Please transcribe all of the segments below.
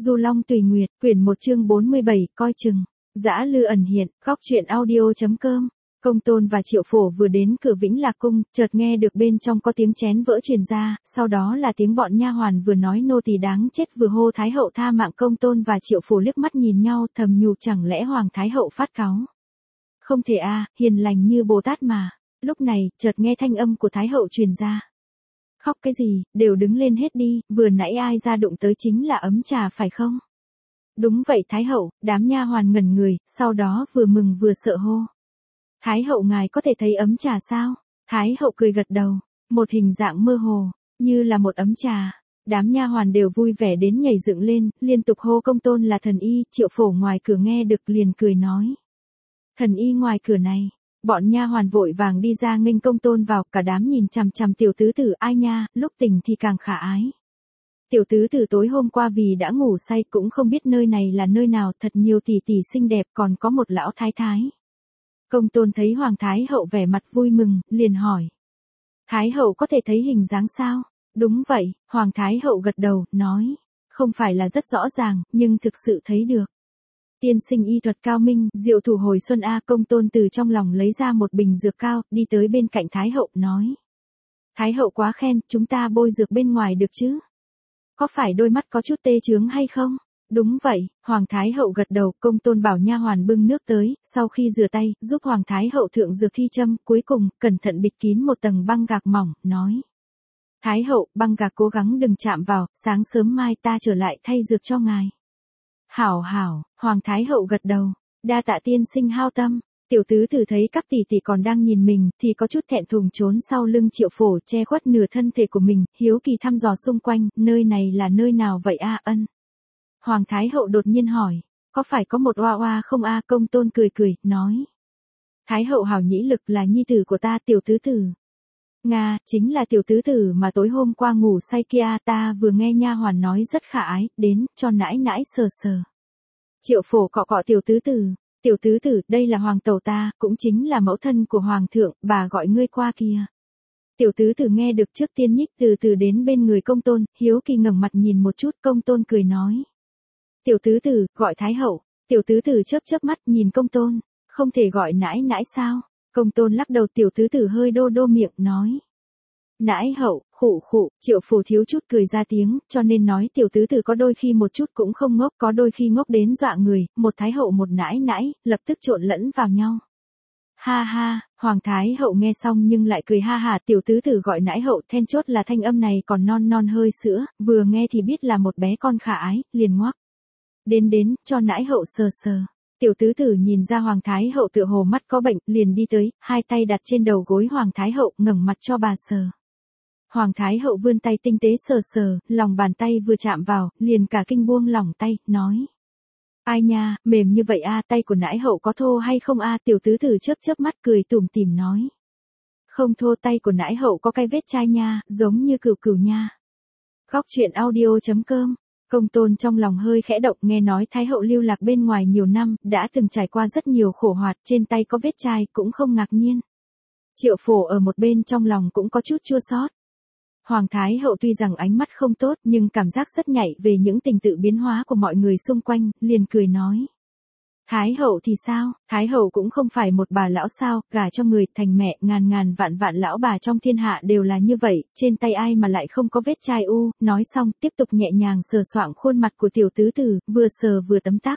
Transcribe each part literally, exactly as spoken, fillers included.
Du Long Tùy Nguyệt, quyển một chương bốn mươi bảy, coi chừng. Dã Lư ẩn hiện, góc truyện audio.com. Công Tôn và Triệu Phổ vừa đến cửa Vĩnh Lạc cung, chợt nghe được bên trong có tiếng chén vỡ truyền ra, sau đó là tiếng bọn nha hoàn vừa nói nô tỳ đáng chết vừa hô Thái hậu tha mạng. Công Tôn và Triệu Phổ liếc mắt nhìn nhau, thầm nhủ chẳng lẽ Hoàng Thái hậu phát cáu. Không thể a, hiền lành như Bồ Tát mà. Lúc này, chợt nghe thanh âm của Thái hậu truyền ra. Khóc cái gì, đều đứng lên hết đi, vừa nãy ai ra đụng tới chính là ấm trà phải không? Đúng vậy Thái hậu, đám nha hoàn ngẩn người, sau đó vừa mừng vừa sợ hô. Thái hậu ngài có thể thấy ấm trà sao? Thái hậu cười gật đầu, một hình dạng mơ hồ, như là một ấm trà. Đám nha hoàn đều vui vẻ đến nhảy dựng lên, liên tục hô Công Tôn là thần y. Triệu Phổ ngoài cửa nghe được liền cười nói. Thần y ngoài cửa này. Bọn nha hoàn vội vàng đi ra nghênh Công Tôn vào, cả đám nhìn chằm chằm tiểu tứ tử. Ai nha, lúc tỉnh thì càng khả ái. Tiểu tứ tử tối hôm qua vì đã ngủ say cũng không biết nơi này là nơi nào, thật nhiều tỷ tỷ xinh đẹp, còn có một lão thái thái. Công Tôn thấy Hoàng Thái hậu vẻ mặt vui mừng, liền hỏi. Thái hậu có thể thấy hình dáng sao? Đúng vậy, Hoàng Thái hậu gật đầu, nói. Không phải là rất rõ ràng, nhưng thực sự thấy được. Tiên sinh y thuật cao minh, diệu thủ hồi xuân a. Công Tôn từ trong lòng lấy ra một bình dược cao, đi tới bên cạnh Thái hậu, nói. Thái hậu quá khen, chúng ta bôi dược bên ngoài được chứ? Có phải đôi mắt có chút tê chướng hay không? Đúng vậy, Hoàng Thái hậu gật đầu. Công Tôn bảo nha hoàn bưng nước tới, sau khi rửa tay, giúp Hoàng Thái hậu thượng dược thi châm, cuối cùng, cẩn thận bịt kín một tầng băng gạc mỏng, nói. Thái hậu, băng gạc cố gắng đừng chạm vào, sáng sớm mai ta trở lại thay dược cho ngài. Hảo hảo, Hoàng Thái hậu gật đầu, đa tạ tiên sinh hao tâm. Tiểu tứ tử thấy các tỷ tỷ còn đang nhìn mình, thì có chút thẹn thùng trốn sau lưng Triệu Phổ, che khuất nửa thân thể của mình, hiếu kỳ thăm dò xung quanh, nơi này là nơi nào vậy a? Ân. Hoàng Thái hậu đột nhiên hỏi, có phải có một oa oa không a? Công Tôn cười cười, nói. Thái hậu hảo nhĩ lực là nhi tử của ta, tiểu tứ tử. Nga, chính là tiểu tứ tử mà tối hôm qua ngủ say kia, ta vừa nghe nha hoàn nói rất khả ái, đến, cho nãi nãi sờ sờ. Triệu Phổ cọ cọ tiểu tứ tử, tiểu tứ tử, đây là hoàng tẩu ta, cũng chính là mẫu thân của hoàng thượng, bà gọi ngươi qua kia. Tiểu tứ tử nghe được trước tiên nhích từ từ đến bên người Công Tôn, hiếu kỳ ngẩng mặt nhìn một chút. Công Tôn cười nói. Tiểu tứ tử, gọi Thái hậu. Tiểu tứ tử chớp chớp mắt nhìn Công Tôn, không thể gọi nãi nãi sao? Công Tôn lắc đầu. Tiểu tứ tử hơi đô đô miệng, nói. Nãi hậu, khụ khụ. Triệu Phổ thiếu chút cười ra tiếng, cho nên nói tiểu tứ tử có đôi khi một chút cũng không ngốc, có đôi khi ngốc đến dọa người, một thái hậu một nãi nãi, lập tức trộn lẫn vào nhau. Ha ha, Hoàng Thái hậu nghe xong nhưng lại cười ha hà. Tiểu tứ tử gọi nãi hậu, then chốt là thanh âm này còn non non hơi sữa, vừa nghe thì biết là một bé con khả ái, liền ngoắc. Đến đến, cho nãi hậu sờ sờ. Tiểu tứ tử nhìn ra Hoàng Thái hậu tựa hồ mắt có bệnh, liền đi tới, hai tay đặt trên đầu gối Hoàng Thái hậu, ngẩng mặt cho bà sờ. Hoàng Thái hậu vươn tay tinh tế sờ sờ, lòng bàn tay vừa chạm vào, liền cả kinh buông lỏng tay, nói. Ai nha, mềm như vậy a, tay của nãi hậu có thô hay không a? Tiểu tứ tử chớp chớp mắt cười tủm tỉm nói. Không thô, tay của nãi hậu có cái vết chai nha, giống như cừu cừu nha. Góc truyện audio.com. Công Tôn trong lòng hơi khẽ động, nghe nói Thái hậu lưu lạc bên ngoài nhiều năm, đã từng trải qua rất nhiều khổ hoạt, trên tay có vết chai, cũng không ngạc nhiên. Triệu Phổ ở một bên trong lòng cũng có chút chua xót. Hoàng Thái hậu tuy rằng ánh mắt không tốt, nhưng cảm giác rất nhạy về những tình tự biến hóa của mọi người xung quanh, liền cười nói. Thái hậu thì sao? Thái hậu cũng không phải một bà lão sao, gả cho người thành mẹ, ngàn ngàn vạn vạn lão bà trong thiên hạ đều là như vậy, trên tay ai mà lại không có vết chai u. Nói xong, tiếp tục nhẹ nhàng sờ soạng khuôn mặt của tiểu tứ tử, vừa sờ vừa tấm tắc.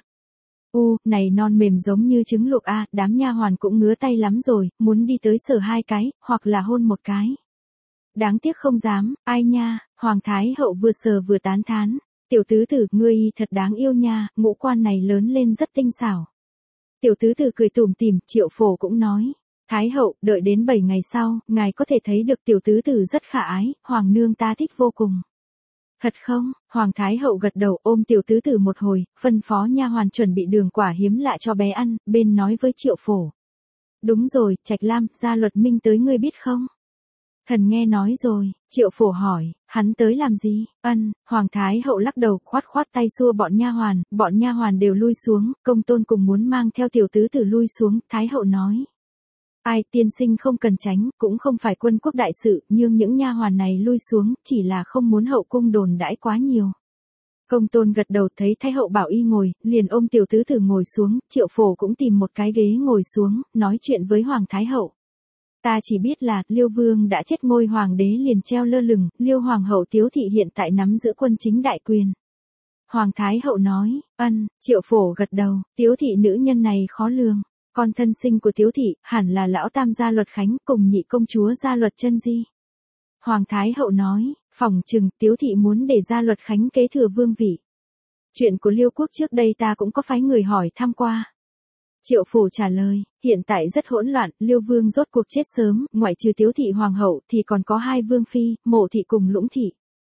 U, này non mềm giống như trứng luộc a. Đám nha hoàn cũng ngứa tay lắm rồi, muốn đi tới sờ hai cái, hoặc là hôn một cái. Đáng tiếc không dám. Ai nha, Hoàng Thái hậu vừa sờ vừa tán thán. Tiểu tứ tử, ngươi thật đáng yêu nha, ngũ quan này lớn lên rất tinh xảo. Tiểu tứ tử cười tủm tỉm. Triệu Phổ cũng nói. Thái hậu, đợi đến bảy ngày sau, ngài có thể thấy được tiểu tứ tử rất khả ái, hoàng nương ta thích vô cùng. Thật không? Hoàng Thái hậu gật đầu, ôm tiểu tứ tử một hồi, phân phó nha hoàn chuẩn bị đường quả hiếm lạ cho bé ăn, bên nói với Triệu Phổ. Đúng rồi, Trạch Lam, gia luật minh tới ngươi biết không? Thần nghe nói rồi. Triệu Phổ hỏi, hắn tới làm gì? Ân. Hoàng Thái hậu lắc đầu, khoát khoát tay xua bọn nha hoàn, bọn nha hoàn đều lui xuống. Công Tôn cùng muốn mang theo tiểu tứ tử lui xuống. Thái hậu nói, ai, tiên sinh không cần tránh, cũng không phải quân quốc đại sự, nhưng những nha hoàn này lui xuống, chỉ là không muốn hậu cung đồn đãi quá nhiều. Công tôn gật đầu thấy Thái hậu bảo y ngồi, liền ôm tiểu tứ tử ngồi xuống, Triệu Phổ cũng tìm một cái ghế ngồi xuống, nói chuyện với Hoàng Thái hậu. Ta chỉ biết là, Liêu Vương đã chết ngôi hoàng đế liền treo lơ lửng, Liêu Hoàng hậu Tiếu thị hiện tại nắm giữ quân chính đại quyền. Hoàng Thái hậu nói, ân, Triệu Phổ gật đầu, Tiếu thị nữ nhân này khó lường. Con thân sinh của Tiếu thị, hẳn là lão tam gia Luật Khánh cùng nhị công chúa gia Luật Chân Di. Hoàng Thái hậu nói, phỏng chừng Tiếu thị muốn để gia Luật Khánh kế thừa vương vị. Chuyện của Liêu quốc trước đây ta cũng có phái người hỏi thăm qua. Triệu Phổ trả lời, hiện tại rất hỗn loạn, Liêu vương rốt cuộc chết sớm, ngoại trừ Tiếu thị hoàng hậu thì còn có hai vương phi, Mộ thị cùng Lũng thị.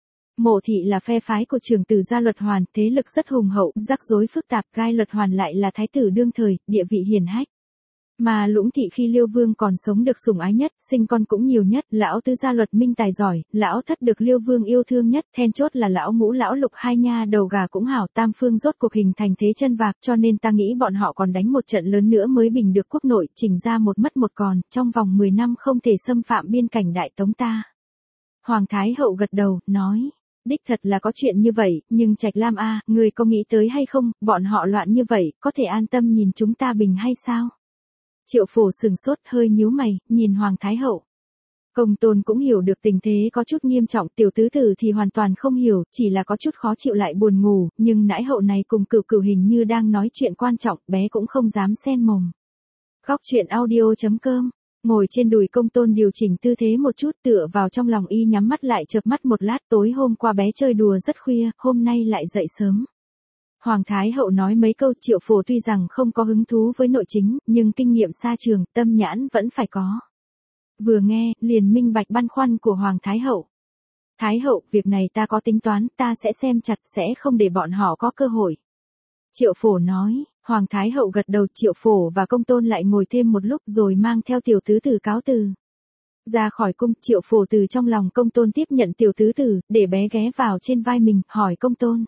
Mộ thị là phe phái của trưởng tử gia Luật Hoàn, thế lực rất hùng hậu, rắc rối phức tạp, Gai Luật Hoàn lại là thái tử đương thời, địa vị hiển hách. Mà Lũng thị khi Liêu Vương còn sống được sủng ái nhất, sinh con cũng nhiều nhất, lão tứ gia Luật Minh tài giỏi, lão thất được Liêu Vương yêu thương nhất, then chốt là lão ngũ lão lục hai nha đầu gà cũng hảo, tam phương rốt cuộc hình thành thế chân vạc, cho nên ta nghĩ bọn họ còn đánh một trận lớn nữa mới bình được quốc nội, chỉnh ra một mất một còn, trong vòng mười năm không thể xâm phạm biên cảnh đại tống ta. Hoàng Thái hậu gật đầu, nói. Đích thật là có chuyện như vậy, nhưng Trạch Lam a, người có nghĩ tới hay không, bọn họ loạn như vậy, có thể an tâm nhìn chúng ta bình hay sao? Triệu Phổ sừng sốt hơi nhíu mày, nhìn Hoàng Thái hậu. Công tôn cũng hiểu được tình thế có chút nghiêm trọng, tiểu tứ tử thì hoàn toàn không hiểu, chỉ là có chút khó chịu lại buồn ngủ, nhưng nãi hậu này cùng cửu cửu hình như đang nói chuyện quan trọng, bé cũng không dám xen mồm. Góc truyện audio chấm com. Ngồi trên đùi công tôn điều chỉnh tư thế một chút tựa vào trong lòng y nhắm mắt lại chợp mắt một lát tối hôm qua bé chơi đùa rất khuya, hôm nay lại dậy sớm. Hoàng Thái hậu nói mấy câu Triệu Phổ tuy rằng không có hứng thú với nội chính, nhưng kinh nghiệm xa trường, tâm nhãn vẫn phải có. Vừa nghe, liền minh bạch băn khoăn của Hoàng Thái hậu. Thái hậu, việc này ta có tính toán, ta sẽ xem chặt sẽ không để bọn họ có cơ hội. Triệu Phổ nói. Hoàng Thái hậu gật đầu, Triệu Phổ và công tôn lại ngồi thêm một lúc rồi mang theo tiểu tứ tử cáo từ. Ra khỏi cung, Triệu Phổ từ trong lòng công tôn tiếp nhận tiểu tứ tử, để bé ghé vào trên vai mình, hỏi công tôn.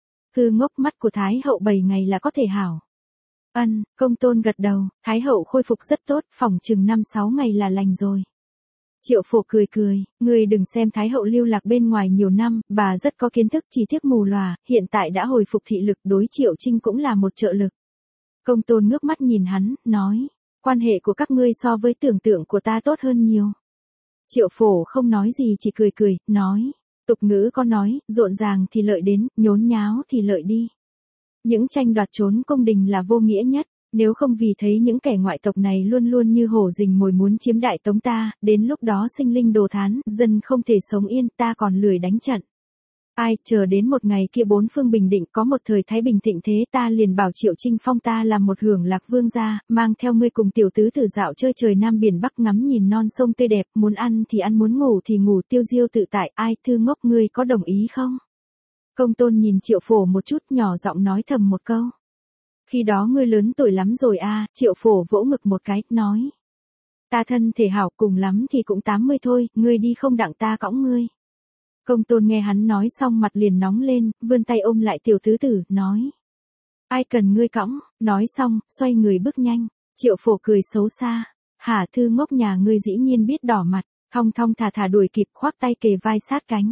Hư ngốc mắt của Thái hậu bảy ngày là có thể hảo. Ân, công tôn gật đầu, Thái hậu khôi phục rất tốt, phỏng chừng năm sáu ngày là lành rồi. Triệu Phổ cười cười, người đừng xem Thái hậu lưu lạc bên ngoài nhiều năm, bà rất có kiến thức chỉ tiếc mù lòa, hiện tại đã hồi phục thị lực đối Triệu Trinh cũng là một trợ lực. Công tôn ngước mắt nhìn hắn, nói, quan hệ của các ngươi so với tưởng tượng của ta tốt hơn nhiều. Triệu Phổ không nói gì chỉ cười cười, nói, tục ngữ có nói, rộn ràng thì lợi đến, nhốn nháo thì lợi đi. Những tranh đoạt trốn cung đình là vô nghĩa nhất, nếu không vì thấy những kẻ ngoại tộc này luôn luôn như hổ rình mồi muốn chiếm đại tống ta, đến lúc đó sinh linh đồ thán, dân không thể sống yên, ta còn lười đánh trận. Ai, chờ đến một ngày kia bốn phương bình định có một thời thái bình thịnh thế ta liền bảo Triệu Trinh phong ta làm một hưởng lạc vương gia, mang theo ngươi cùng tiểu tứ tử dạo chơi trời Nam Biển Bắc ngắm nhìn non sông tươi đẹp, muốn ăn thì ăn muốn ngủ thì ngủ tiêu diêu tự tại, ai thư ngốc ngươi có đồng ý không? Công tôn nhìn Triệu Phổ một chút nhỏ giọng nói thầm một câu. Khi đó ngươi lớn tuổi lắm rồi a. Triệu Phổ vỗ ngực một cái, nói. Ta thân thể hảo cùng lắm thì cũng tám mươi thôi, ngươi đi không đặng ta cõng ngươi. Công tôn nghe hắn nói xong mặt liền nóng lên, vươn tay ôm lại tiểu tứ tử, nói. Ai cần ngươi cõng, nói xong, xoay người bước nhanh, Triệu Phổ cười xấu xa. Hả thư ngốc nhà ngươi dĩ nhiên biết đỏ mặt, thong thong thả thả đuổi kịp khoác tay kề vai sát cánh.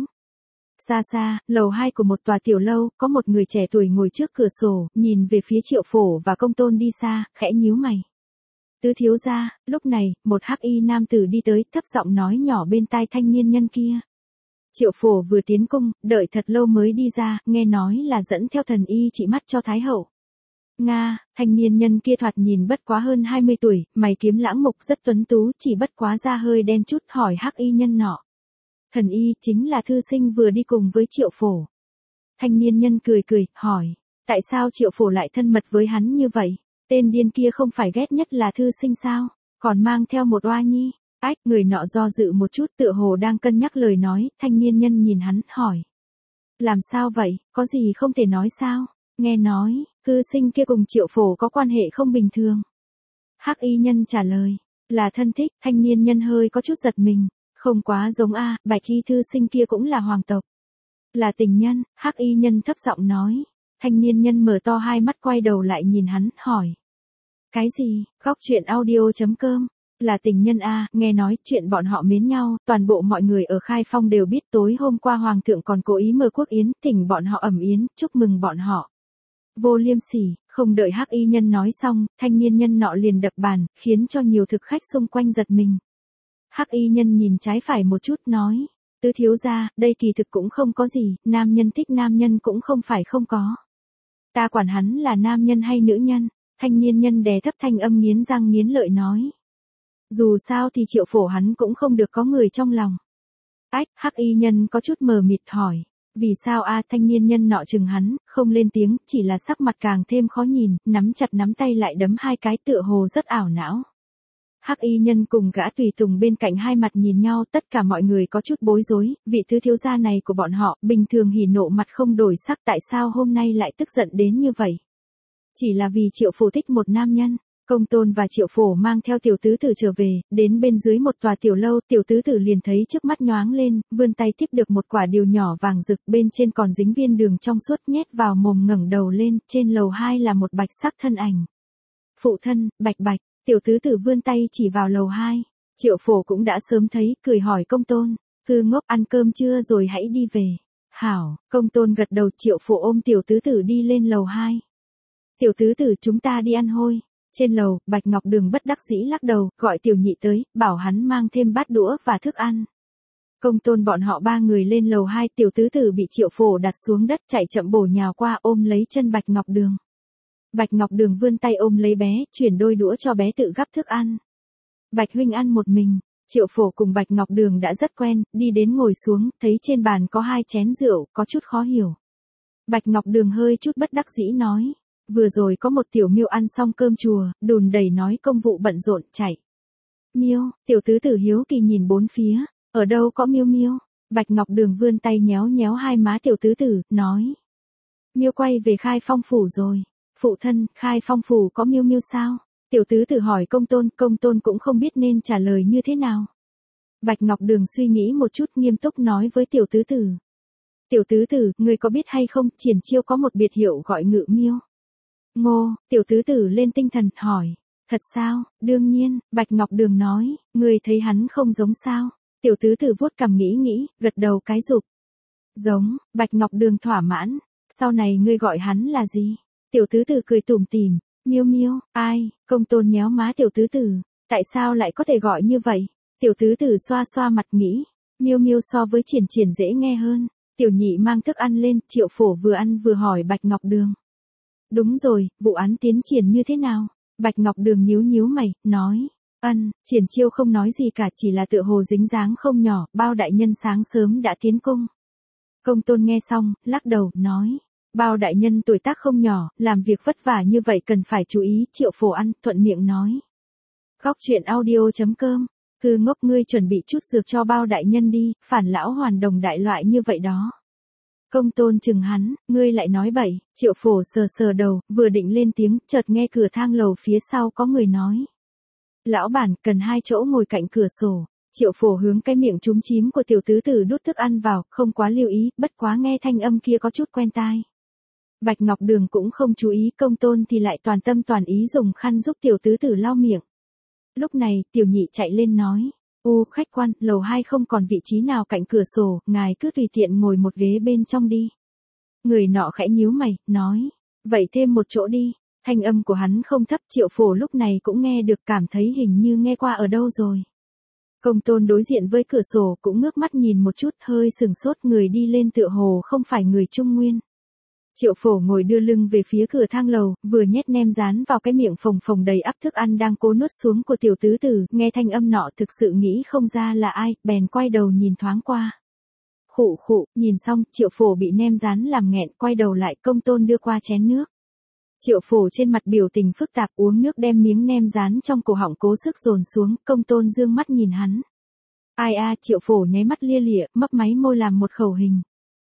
Xa xa, lầu hai của một tòa tiểu lâu, có một người trẻ tuổi ngồi trước cửa sổ, nhìn về phía Triệu Phổ và công tôn đi xa, khẽ nhíu mày. Tứ thiếu gia, lúc này, một hắc y nam tử đi tới, thấp giọng nói nhỏ bên tai thanh niên nhân kia. Triệu Phổ vừa tiến cung, đợi thật lâu mới đi ra, nghe nói là dẫn theo thần y trị mắt cho Thái hậu. Nga, thanh niên nhân kia thoạt nhìn bất quá hơn hai mươi tuổi, mày kiếm lãng mục rất tuấn tú, chỉ bất quá da hơi đen chút, hỏi hắc y nhân nọ. Thần y chính là thư sinh vừa đi cùng với Triệu Phổ. Thanh niên nhân cười cười, hỏi, tại sao Triệu Phổ lại thân mật với hắn như vậy? Tên điên kia không phải ghét nhất là thư sinh sao? Còn mang theo một oa nhi. Ách, người nọ do dự một chút tựa hồ đang cân nhắc lời nói, thanh niên nhân nhìn hắn, hỏi. Làm sao vậy, có gì không thể nói sao? Nghe nói, thư sinh kia cùng Triệu Phổ có quan hệ không bình thường. Hắc y nhân trả lời, là thân thích, thanh niên nhân hơi có chút giật mình. Không quá giống a, bạch y thư sinh kia cũng là hoàng tộc. Là tình nhân, hắc y nhân thấp giọng nói. Thanh niên nhân mở to hai mắt quay đầu lại nhìn hắn, hỏi. Cái gì, góc truyện audio chấm com Là tình nhân a, nghe nói chuyện bọn họ mến nhau, toàn bộ mọi người ở Khai Phong đều biết tối hôm qua Hoàng thượng còn cố ý mở quốc yến, thỉnh bọn họ ẩm yến, chúc mừng bọn họ. Vô liêm sỉ, không đợi Hắc y nhân nói xong, thanh niên nhân nọ liền đập bàn, khiến cho nhiều thực khách xung quanh giật mình. Hắc y nhân nhìn trái phải một chút nói, tứ thiếu gia, đây kỳ thực cũng không có gì, nam nhân thích nam nhân cũng không phải không có. Ta quản hắn là nam nhân hay nữ nhân, thanh niên nhân đè thấp thanh âm nghiến răng nghiến lợi nói. Dù sao thì Triệu Phổ hắn cũng không được có người trong lòng. Ách, Hắc y nhân có chút mờ mịt hỏi. Vì sao a? Thanh niên nhân nọ chừng hắn, không lên tiếng, chỉ là sắc mặt càng thêm khó nhìn, nắm chặt nắm tay lại đấm hai cái tựa hồ rất ảo não. Hắc y nhân cùng gã tùy tùng bên cạnh hai mặt nhìn nhau, tất cả mọi người có chút bối rối, vị tứ thiếu gia này của bọn họ, bình thường hỉ nộ mặt không đổi sắc, tại sao hôm nay lại tức giận đến như vậy? Chỉ là vì Triệu Phổ thích một nam nhân. Công Tôn và Triệu Phổ mang theo tiểu tứ tử trở về, đến bên dưới một tòa tiểu lâu, tiểu tứ tử liền thấy trước mắt nhoáng lên, vươn tay tiếp được một quả điều nhỏ vàng rực, bên trên còn dính viên đường trong suốt, nhét vào mồm ngẩng đầu lên, trên lầu hai là một bạch sắc thân ảnh. Phụ thân, bạch bạch, tiểu tứ tử vươn tay chỉ vào lầu hai. Triệu Phổ cũng đã sớm thấy, cười hỏi Công Tôn, hư ngốc ăn cơm chưa rồi hãy đi về. Hảo, Công Tôn gật đầu, Triệu Phổ ôm tiểu tứ tử đi lên lầu hai. Tiểu tứ tử, chúng ta đi ăn hôi. Trên lầu, Bạch Ngọc Đường bất đắc dĩ lắc đầu, gọi tiểu nhị tới, bảo hắn mang thêm bát đũa và thức ăn. Công Tôn bọn họ ba người lên lầu hai, tiểu tứ tử bị Triệu Phổ đặt xuống đất, chạy chậm bổ nhào qua ôm lấy chân Bạch Ngọc Đường. Bạch Ngọc Đường vươn tay ôm lấy bé, chuyển đôi đũa cho bé tự gắp thức ăn. Bạch huynh ăn một mình. Triệu Phổ cùng Bạch Ngọc Đường đã rất quen, đi đến ngồi xuống, thấy trên bàn có hai chén rượu, có chút khó hiểu. Bạch Ngọc Đường hơi chút bất đắc dĩ nói. Vừa rồi có một tiểu miêu ăn xong cơm chùa, đùn đầy nói công vụ bận rộn, chạy. Miêu, tiểu tứ tử hiếu kỳ nhìn bốn phía, ở đâu có miêu miêu? Bạch Ngọc Đường vươn tay nhéo nhéo hai má tiểu tứ tử, nói. Miêu quay về Khai Phong phủ rồi. Phụ thân, Khai Phong phủ có miêu miêu sao? Tiểu tứ tử hỏi Công Tôn, Công Tôn cũng không biết nên trả lời như thế nào. Bạch Ngọc Đường suy nghĩ một chút nghiêm túc nói với tiểu tứ tử. Tiểu tứ tử, ngươi có biết hay không, Triển Chiêu có một biệt hiệu gọi Ngự Miêu. Ngô, tiểu tứ tử lên tinh thần, hỏi. Thật sao? Đương nhiên, Bạch Ngọc Đường nói, người thấy hắn không giống sao? Tiểu tứ tử vuốt cằm nghĩ nghĩ, gật đầu cái rụp. Giống, Bạch Ngọc Đường thỏa mãn. Sau này ngươi gọi hắn là gì? Tiểu tứ tử cười tủm tỉm, Miêu Miêu, ai? Công Tôn nhéo má tiểu tứ tử. Tại sao lại có thể gọi như vậy? Tiểu tứ tử xoa xoa mặt nghĩ. Miêu Miêu so với Triển Triển dễ nghe hơn. Tiểu nhị mang thức ăn lên, Triệu Phổ vừa ăn vừa hỏi Bạch Ngọc Đường. Đúng rồi, vụ án tiến triển như thế nào? Bạch Ngọc Đường nhíu nhíu mày, nói. Ân, Triển Chiêu không nói gì cả, chỉ là tựa hồ dính dáng không nhỏ, Bao đại nhân sáng sớm đã tiến cung. Công Tôn nghe xong, lắc đầu, nói. Bao đại nhân tuổi tác không nhỏ, làm việc vất vả như vậy cần phải chú ý. Triệu Phổ ăn, thuận miệng nói. Góc truyện audio chấm com. Hư ngốc, ngươi chuẩn bị chút dược cho Bao đại nhân đi, phản lão hoàn đồng đại loại như vậy đó. Công Tôn chừng hắn, ngươi lại nói bậy. Triệu Phổ sờ sờ đầu, vừa định lên tiếng, chợt nghe cửa thang lầu phía sau có người nói. Lão bản, cần hai chỗ ngồi cạnh cửa sổ. Triệu Phổ hướng cái miệng chúm chím của tiểu tứ tử đút thức ăn vào, không quá lưu ý, bất quá nghe thanh âm kia có chút quen tai. Bạch Ngọc Đường cũng không chú ý, Công Tôn thì lại toàn tâm toàn ý dùng khăn giúp tiểu tứ tử lau miệng. Lúc này, tiểu nhị chạy lên nói. U, khách quan, lầu hai không còn vị trí nào cạnh cửa sổ, ngài cứ tùy tiện ngồi một ghế bên trong đi. Người nọ khẽ nhíu mày, nói. Vậy thêm một chỗ đi. Thanh âm của hắn không thấp, Triệu Phổ lúc này cũng nghe được, cảm thấy hình như nghe qua ở đâu rồi. Công Tôn đối diện với cửa sổ cũng ngước mắt nhìn một chút, hơi sừng sốt, người đi lên tựa hồ không phải người Trung Nguyên. Triệu Phổ ngồi đưa lưng về phía cửa thang lầu, vừa nhét nem rán vào cái miệng phồng phồng đầy ắp thức ăn đang cố nuốt xuống của tiểu tứ tử, nghe thanh âm nọ thực sự nghĩ không ra là ai, bèn quay đầu nhìn thoáng qua. Khụ khụ, nhìn xong, Triệu Phổ bị nem rán làm nghẹn, quay đầu lại, Công Tôn đưa qua chén nước. Triệu Phổ trên mặt biểu tình phức tạp, uống nước đem miếng nem rán trong cổ họng cố sức dồn xuống, Công Tôn dương mắt nhìn hắn. Ai a, Triệu Phổ nháy mắt lia lịa, mấp máy môi làm một khẩu hình.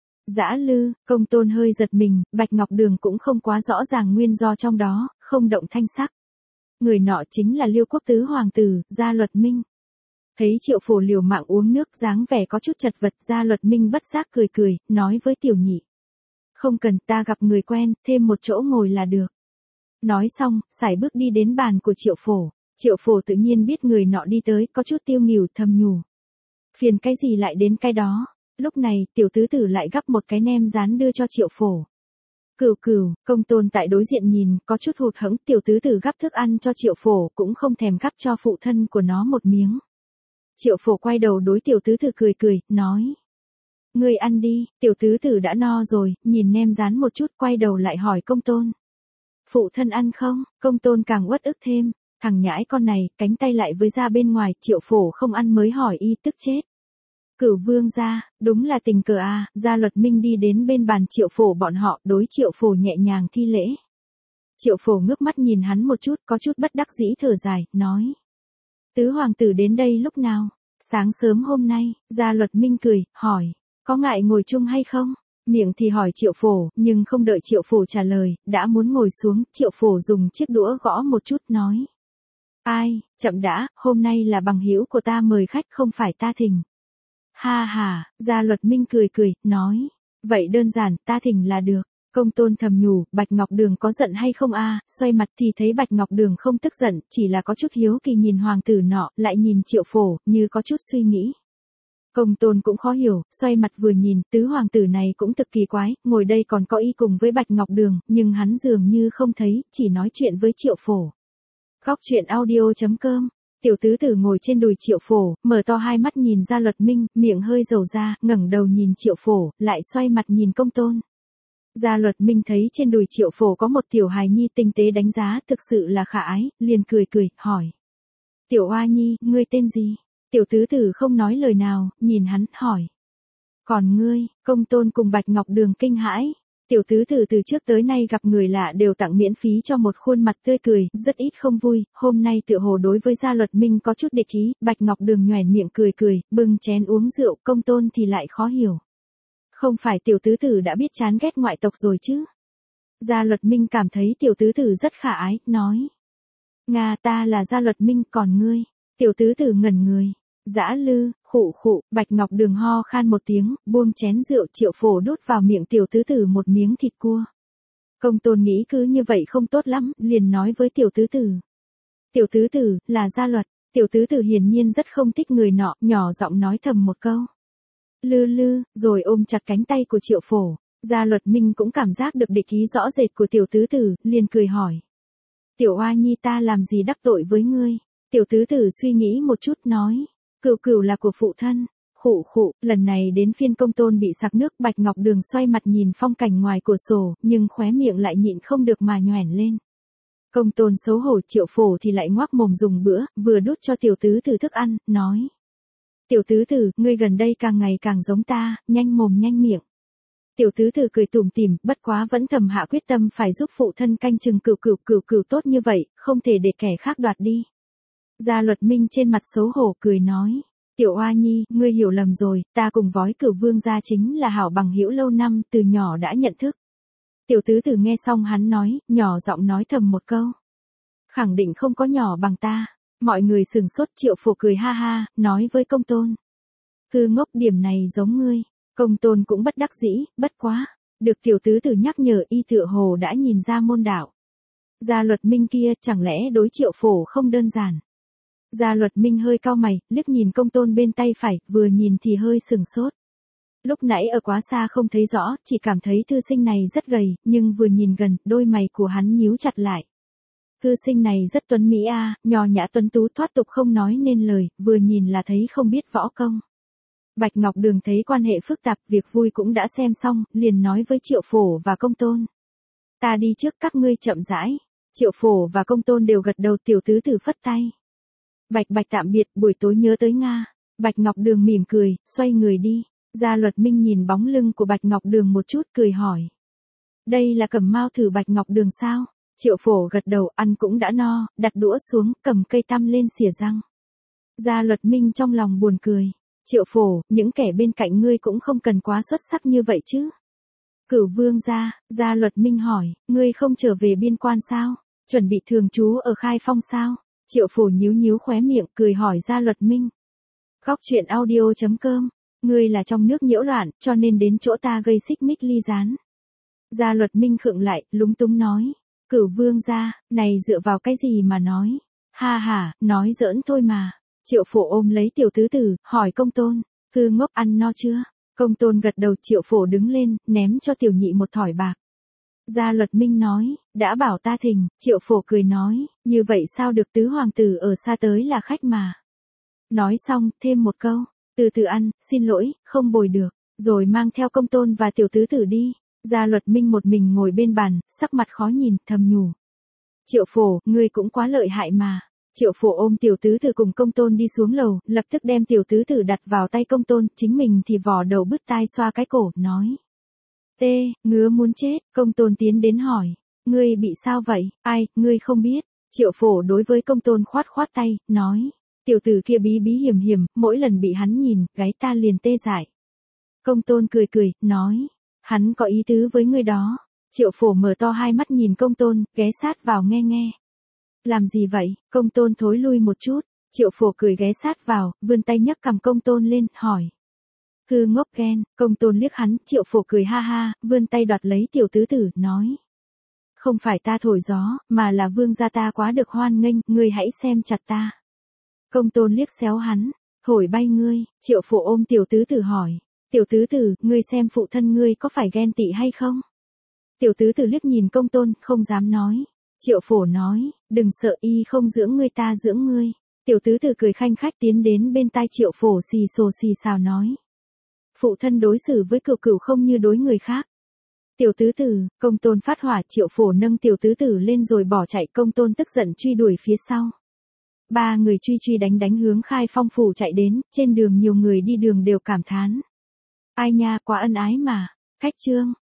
Dã lư, Công Tôn hơi giật mình, Bạch Ngọc Đường cũng không quá rõ ràng nguyên do trong đó, không động thanh sắc. Người nọ chính là Liêu Quốc tứ hoàng tử, Gia Luật Minh. Thấy Triệu Phổ liều mạng uống nước, dáng vẻ có chút chật vật, Gia Luật Minh bất giác cười cười, nói với tiểu nhị. Không cần, ta gặp người quen, thêm một chỗ ngồi là được. Nói xong, sải bước đi đến bàn của Triệu Phổ. Triệu Phổ tự nhiên biết người nọ đi tới, có chút tiêu nghỉu thầm nhủ. Phiền cái gì lại đến cái đó. Lúc này, tiểu tứ tử lại gắp một cái nem rán đưa cho Triệu Phổ. Cửu cửu, Công Tôn tại đối diện nhìn, có chút hụt hẫng, tiểu tứ tử gắp thức ăn cho Triệu Phổ, cũng không thèm gắp cho phụ thân của nó một miếng. Triệu Phổ quay đầu đối tiểu tứ tử cười cười, nói. Ngươi ăn đi, tiểu tứ tử đã no rồi, nhìn nem rán một chút, quay đầu lại hỏi Công Tôn. Phụ thân ăn không? Công Tôn càng uất ức thêm, thằng nhãi con này, cánh tay lại với ra bên ngoài, Triệu Phổ không ăn mới hỏi y tức chết. Cửu vương gia, đúng là tình cờ à, Gia Luật Minh đi đến bên bàn Triệu Phổ bọn họ, đối Triệu Phổ nhẹ nhàng thi lễ. Triệu Phổ ngước mắt nhìn hắn một chút, có chút bất đắc dĩ thở dài, nói. Tứ hoàng tử đến đây lúc nào? Sáng sớm hôm nay, Gia Luật Minh cười, hỏi, có ngại ngồi chung hay không? Miệng thì hỏi Triệu Phổ, nhưng không đợi Triệu Phổ trả lời, đã muốn ngồi xuống, Triệu Phổ dùng chiếc đũa gõ một chút nói. Ai, chậm đã, hôm nay là bằng hữu của ta mời khách không phải ta thỉnh. Ha ha, Gia Luật Minh cười cười, nói. Vậy đơn giản, ta thỉnh là được. Công Tôn thầm nhủ, Bạch Ngọc Đường có giận hay không a? Xoay mặt thì thấy Bạch Ngọc Đường không tức giận, chỉ là có chút hiếu kỳ nhìn hoàng tử nọ, lại nhìn Triệu Phổ, như có chút suy nghĩ. Công Tôn cũng khó hiểu, xoay mặt vừa nhìn, tứ hoàng tử này cũng thực kỳ quái, ngồi đây còn có y cùng với Bạch Ngọc Đường, nhưng hắn dường như không thấy, chỉ nói chuyện với Triệu Phổ. Góc truyện audio chấm com. Tiểu tứ tử ngồi trên đùi Triệu Phổ, mở to hai mắt nhìn Gia Luật Minh, miệng hơi dầu ra, ngẩng đầu nhìn Triệu Phổ, lại xoay mặt nhìn Công Tôn. Gia Luật Minh thấy trên đùi Triệu Phổ có một tiểu hài nhi tinh tế đánh giá, thực sự là khả ái, liền cười cười, hỏi. Tiểu oa nhi, ngươi tên gì? Tiểu tứ tử không nói lời nào, nhìn hắn, hỏi. Còn ngươi? Công Tôn cùng Bạch Ngọc Đường kinh hãi. Tiểu tứ tử từ trước tới nay gặp người lạ đều tặng miễn phí cho một khuôn mặt tươi cười, rất ít không vui, hôm nay tựa hồ đối với Gia Luật Minh có chút địch ý, Bạch Ngọc Đường nhoẻn miệng cười cười, bưng chén uống rượu, Công Tôn thì lại khó hiểu. Không phải tiểu tứ tử đã biết chán ghét ngoại tộc rồi chứ? Gia Luật Minh cảm thấy tiểu tứ tử rất khả ái, nói. Nga ta là Gia Luật Minh, còn ngươi? Tiểu tứ tử ngẩn người. Dã lư, khụ khụ, Bạch Ngọc Đường ho khan một tiếng, buông chén rượu, Triệu Phổ đút vào miệng tiểu tứ tử một miếng thịt cua. Công Tôn nghĩ cứ như vậy không tốt lắm, liền nói với tiểu tứ tử. Tiểu tứ tử, là Gia Luật. Tiểu tứ tử hiển nhiên rất không thích người nọ, nhỏ giọng nói thầm một câu. Lư lư, rồi ôm chặt cánh tay của Triệu Phổ. Gia Luật Minh cũng cảm giác được địch ý rõ rệt của tiểu tứ tử, liền cười hỏi. Tiểu oa nhi ta làm gì đắc tội với ngươi? Tiểu tứ tử suy nghĩ một chút nói. Cửu cửu là của phụ thân. Khụ khụ, lần này đến phiên Công Tôn bị sặc nước, Bạch Ngọc Đường xoay mặt nhìn phong cảnh ngoài cửa sổ, nhưng khóe miệng lại nhịn không được mà nhoẻn lên. Công Tôn xấu hổ, Triệu Phổ thì lại ngoác mồm dùng bữa, vừa đút cho tiểu tứ tử thức ăn, nói. Tiểu tứ tử, ngươi gần đây càng ngày càng giống ta, nhanh mồm nhanh miệng. Tiểu tứ tử cười tủm tỉm, bất quá vẫn thầm hạ quyết tâm phải giúp phụ thân canh chừng cửu cửu cửu cửu tốt như vậy, không thể để kẻ khác đoạt đi. Gia Luật Minh trên mặt xấu hổ cười nói. Tiểu oa nhi, ngươi hiểu lầm rồi, ta cùng Vói Cửu vương gia chính là hảo bằng hữu lâu năm, từ nhỏ đã nhận thức. Tiểu tứ tử nghe xong hắn nói, nhỏ giọng nói thầm một câu. Khẳng định không có nhỏ bằng ta. Mọi người sừng sốt, Triệu Phổ cười ha ha, nói với Công Tôn. Hư ngốc, điểm này giống ngươi. Công Tôn cũng bất đắc dĩ, bất quá. Được tiểu tứ tử nhắc nhở, y tựa hồ đã nhìn ra môn đạo. Gia Luật Minh kia chẳng lẽ đối Triệu Phổ không đơn giản. Gia Luật Minh hơi cau mày, liếc nhìn Công Tôn bên tay phải, vừa nhìn thì hơi sừng sốt. Lúc nãy ở quá xa không thấy rõ, chỉ cảm thấy thư sinh này rất gầy, nhưng vừa nhìn gần, đôi mày của hắn nhíu chặt lại. Thư sinh này rất tuấn mỹ a, à, nho nhã tuấn tú thoát tục không nói nên lời, vừa nhìn là thấy không biết võ công. Bạch Ngọc Đường thấy quan hệ phức tạp, việc vui cũng đã xem xong, liền nói với Triệu Phổ và Công Tôn. Ta đi trước, các ngươi chậm rãi. Triệu Phổ và Công Tôn đều gật đầu, tiểu tứ tử phất tay. Bạch Bạch tạm biệt, buổi tối nhớ tới Nga. Bạch Ngọc Đường mỉm cười, xoay người đi. Gia Luật Minh nhìn bóng lưng của Bạch Ngọc Đường một chút, cười hỏi. Đây là Cẩm Mao thử Bạch Ngọc Đường sao? Triệu Phổ gật đầu, ăn cũng đã no, đặt đũa xuống, cầm cây tăm lên xỉa răng. Gia Luật Minh trong lòng buồn cười. Triệu Phổ, những kẻ bên cạnh ngươi cũng không cần quá xuất sắc như vậy chứ. Cửu vương gia, Gia Luật Minh hỏi, ngươi không trở về biên quan sao? Chuẩn bị thường trú ở Khai Phong sao? Triệu Phổ nhíu nhíu khóe miệng, cười hỏi Gia Luật Minh. Góc truyện audio chấm com, ngươi là trong nước nhiễu loạn, cho nên đến chỗ ta gây xích mích ly gián. Gia Luật Minh khựng lại, lúng túng nói. Cửu vương gia, này dựa vào cái gì mà nói? Ha ha, nói giỡn thôi mà. Triệu Phổ ôm lấy tiểu tứ tử, hỏi Công Tôn, hư ngốc ăn no chưa? Công Tôn gật đầu. Triệu Phổ đứng lên, ném cho tiểu nhị một thỏi bạc. Gia Luật Minh nói, đã bảo ta thỉnh. Triệu Phổ cười nói, như vậy sao được, tứ hoàng tử ở xa tới là khách mà. Nói xong, thêm một câu, từ từ ăn, xin lỗi, không bồi được, rồi mang theo Công Tôn và tiểu tứ tử đi. Gia Luật Minh một mình ngồi bên bàn, sắc mặt khó nhìn, thầm nhủ. Triệu Phổ, ngươi cũng quá lợi hại mà. Triệu Phổ ôm tiểu tứ tử cùng Công Tôn đi xuống lầu, lập tức đem tiểu tứ tử đặt vào tay Công Tôn, chính mình thì vò đầu bứt tai xoa cái cổ, nói. Tê, ngứa muốn chết. Công Tôn tiến đến hỏi, ngươi bị sao vậy? Ai, ngươi không biết. Triệu Phổ đối với Công Tôn khoát khoát tay, nói. Tiểu tử kia bí bí hiểm hiểm, mỗi lần bị hắn nhìn, gáy ta liền tê dại. Công Tôn cười cười, nói. Hắn có ý tứ với ngươi đó. Triệu Phổ mở to hai mắt nhìn Công Tôn, ghé sát vào nghe nghe. Làm gì vậy? Công Tôn thối lui một chút. Triệu Phổ cười ghé sát vào, vươn tay nhấc cằm Công Tôn lên, hỏi. Hư ngốc ghen. Công Tôn liếc hắn. Triệu Phổ cười ha ha, vươn tay đoạt lấy tiểu tứ tử, nói. Không phải ta thổi gió, mà là vương gia ta quá được hoan nghênh, ngươi hãy xem chặt ta. Công Tôn liếc xéo hắn, thổi bay ngươi. Triệu Phổ ôm tiểu tứ tử hỏi. Tiểu tứ tử, ngươi xem phụ thân ngươi có phải ghen tị hay không? Tiểu tứ tử liếc nhìn Công Tôn, không dám nói. Triệu Phổ nói, đừng sợ, y không dưỡng ngươi ta dưỡng ngươi. Tiểu tứ tử cười khanh khách tiến đến bên tai Triệu Phổ xì xồ xì xào nói. Phụ thân đối xử với cửu cửu không như đối người khác. Tiểu tứ tử, Công Tôn phát hỏa. Triệu Phổ nâng tiểu tứ tử lên rồi bỏ chạy. Công Tôn tức giận truy đuổi phía sau. Ba người truy truy đánh đánh hướng Khai Phong phủ chạy đến, trên đường nhiều người đi đường đều cảm thán. Ai nha, quá ân ái mà. Khách trương,